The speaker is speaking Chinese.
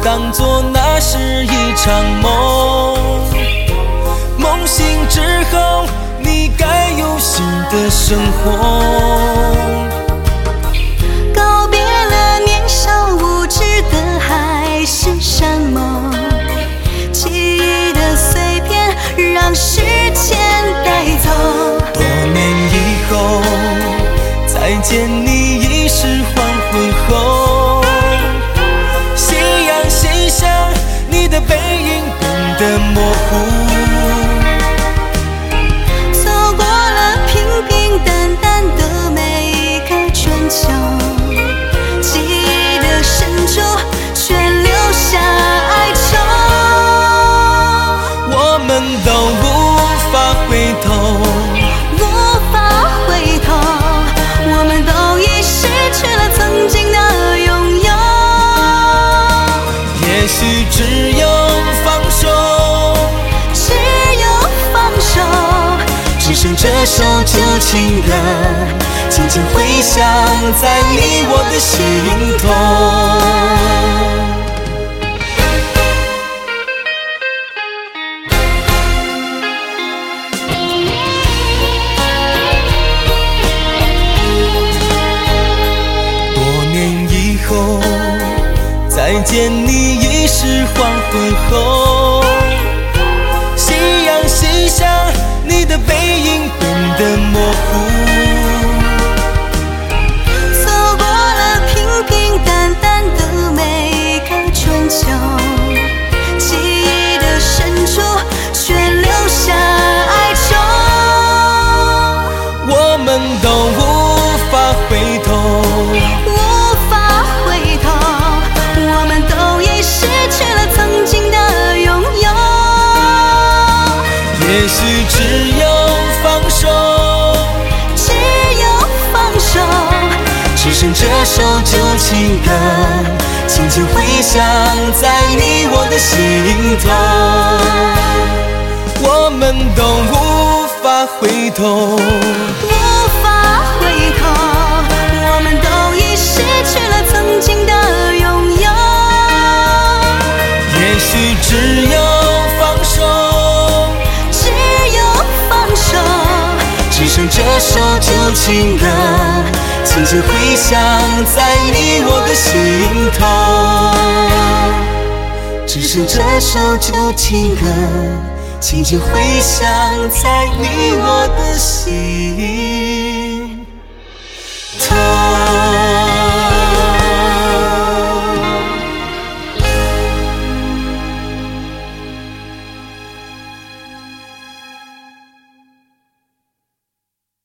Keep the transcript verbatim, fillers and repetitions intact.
当作那是一场梦。梦醒之后，你该有新的生活。 告别了年少无知的海誓山盟，记忆的碎片让时间带走。 多年以后，再见你已是黄昏后，夕阳西下，你的背影变得模糊。 走过了平平淡淡的每一个春秋，记忆的深处却留下哀愁。 我们都无法回头， 无法回头，我们都已失去了曾经的拥有。 也许只有放手， 只有放手， 只剩这首旧情歌，轻轻回响在你我的心头。再见你已是黄昏后，夕阳西下，你的背影变得模糊。 走过了平平淡淡的每一个春秋，记忆的深处却留下哀愁。 我们都无法回头， 无法回头，我们都已失去了曾经的拥有。 也许只有放手， 只有放手， 只剩这首旧情歌，轻轻回响在你我的心头。我们都无法回头， 无法回头，我们都已失去了曾经的拥有。 也许只有放手， 只有放手， 只剩这首旧情歌，轻轻回响在你我的心头。只剩这首旧情歌，轻轻回响在你我的心头。